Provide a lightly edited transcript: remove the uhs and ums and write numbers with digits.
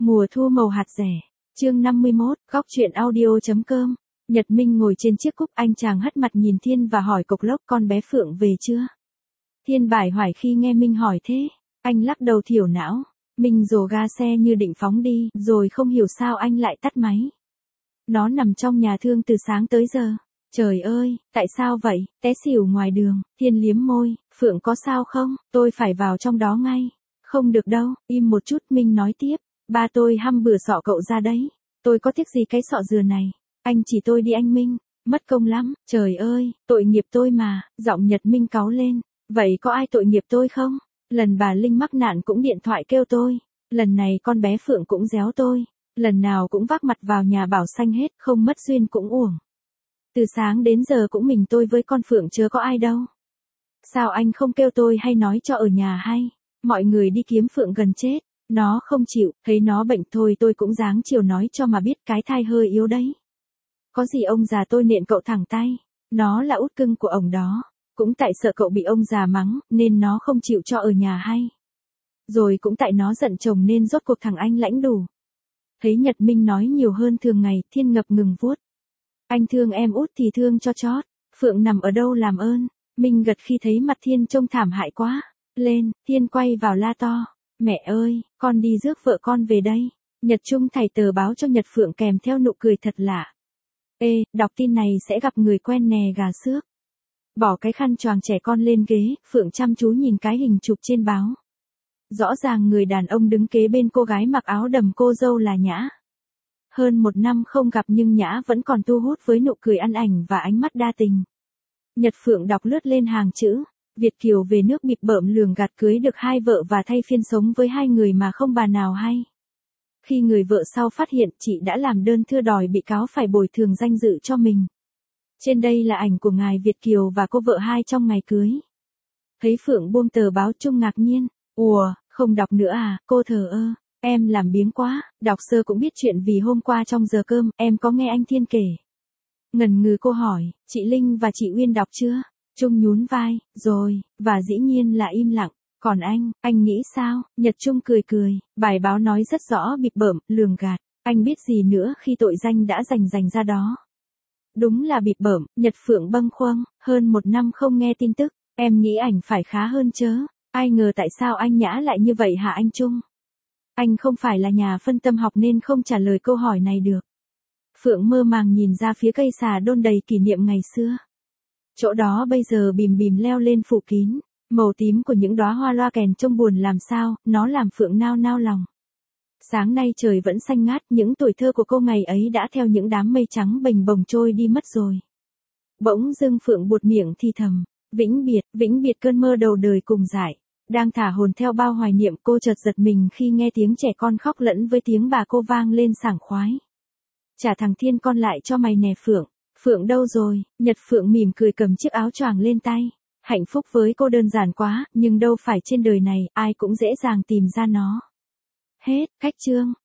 Mùa thu màu hạt rẻ. Chương 51, góc truyện audio.com. Nhật Minh ngồi trên chiếc cúp, anh chàng hất mặt nhìn Thiên và hỏi cộc lốc, con bé Phượng về chưa? Thiên bải hoài khi nghe Minh hỏi thế, anh lắc đầu thiểu não. Minh rồ ga xe như định phóng đi, rồi không hiểu sao anh lại tắt máy. Nó nằm trong nhà thương từ sáng tới giờ. Trời ơi, tại sao vậy? Té xỉu ngoài đường. Thiên liếm môi, Phượng có sao không? Tôi phải vào trong đó ngay. Không được đâu, im một chút. Minh nói tiếp, ba tôi hăm bữa sọ cậu ra đấy. Tôi có tiếc gì cái sọ dừa này. Anh chỉ tôi đi anh Minh, mất công lắm. Trời ơi, tội nghiệp tôi mà. Giọng Nhật Minh cáu lên. Vậy có ai tội nghiệp tôi không? Lần bà Linh mắc nạn cũng điện thoại kêu tôi. Lần này con bé Phượng cũng réo tôi. Lần nào cũng vác mặt vào nhà bảo xanh hết, không mất duyên cũng uổng. Từ sáng đến giờ cũng mình tôi với con Phượng chớ có ai đâu. Sao anh không kêu tôi hay nói cho ở nhà hay? Mọi người đi kiếm Phượng gần chết. Nó không chịu, thấy nó bệnh thôi tôi cũng dáng chiều nói cho mà biết cái thai hơi yếu đấy. Có gì ông già tôi nện cậu thẳng tay. Nó là út cưng của ổng đó. Cũng tại sợ cậu bị ông già mắng, nên nó không chịu cho ở nhà hay. Rồi cũng tại nó giận chồng nên rốt cuộc thằng anh lãnh đủ. Thấy Nhật Minh nói nhiều hơn thường ngày, Thiên ngập ngừng vuốt. Anh thương em út thì thương cho chót. Phượng nằm ở đâu làm ơn. Minh gật khi thấy mặt Thiên trông thảm hại quá. Lên, Thiên quay vào la to. Mẹ ơi, con đi rước vợ con về đây. Nhật Trung thảy tờ báo cho Nhật Phượng kèm theo nụ cười thật lạ. Ê, đọc tin này sẽ gặp người quen nè gà xước. Bỏ cái khăn choàng trẻ con lên ghế, Phượng chăm chú nhìn cái hình chụp trên báo. Rõ ràng người đàn ông đứng kế bên cô gái mặc áo đầm cô dâu là Nhã. Hơn 1 năm không gặp nhưng Nhã vẫn còn thu hút với nụ cười ăn ảnh và ánh mắt đa tình. Nhật Phượng đọc lướt lên hàng chữ. Việt kiều về nước bịp bợm lường gạt cưới được 2 vợ và thay phiên sống với 2 người mà không bà nào hay. Khi người vợ sau phát hiện, chị đã làm đơn thưa đòi bị cáo phải bồi thường danh dự cho mình. Trên đây là ảnh của ngài Việt kiều và cô vợ hai trong ngày cưới. Thấy Phượng buông tờ báo Trung ngạc nhiên. Ủa, không đọc nữa à? Cô thờ ơ. Em làm biếng quá, đọc sơ cũng biết chuyện vì hôm qua trong giờ cơm, em có nghe anh Thiên kể. Ngần ngừ cô hỏi, chị Linh và chị Uyên đọc chưa? Trung nhún vai, rồi, và dĩ nhiên là im lặng. Còn anh nghĩ sao? Nhật Trung cười cười, bài báo nói rất rõ bịp bợm, lường gạt. Anh biết gì nữa khi tội danh đã dành ra đó. Đúng là bịp bợm, Nhật Phượng bâng khuâng, hơn 1 năm không nghe tin tức, em nghĩ ảnh phải khá hơn chớ. Ai ngờ tại sao anh Nhã lại như vậy hả anh Trung? Anh không phải là nhà phân tâm học nên không trả lời câu hỏi này được. Phượng mơ màng nhìn ra phía cây xà đôn đầy kỷ niệm ngày xưa. Chỗ đó bây giờ bìm bìm leo lên phủ kín, màu tím của những đóa hoa loa kèn trông buồn làm sao, nó làm Phượng nao nao lòng. Sáng nay trời vẫn xanh ngát, những tuổi thơ của cô ngày ấy đã theo những đám mây trắng bềnh bồng trôi đi mất rồi. Bỗng dưng Phượng buột miệng thì thầm, vĩnh biệt cơn mơ đầu đời cùng dại. Đang thả hồn theo bao hoài niệm, cô chợt giật mình khi nghe tiếng trẻ con khóc lẫn với tiếng bà cô vang lên sảng khoái. Trả thằng Thiên con lại cho mày nè Phượng. Phượng đâu rồi? Nhật Phượng mỉm cười cầm chiếc áo choàng lên tay. Hạnh phúc với cô đơn giản quá, nhưng đâu phải trên đời này, ai cũng dễ dàng tìm ra nó. Hết, cách chương.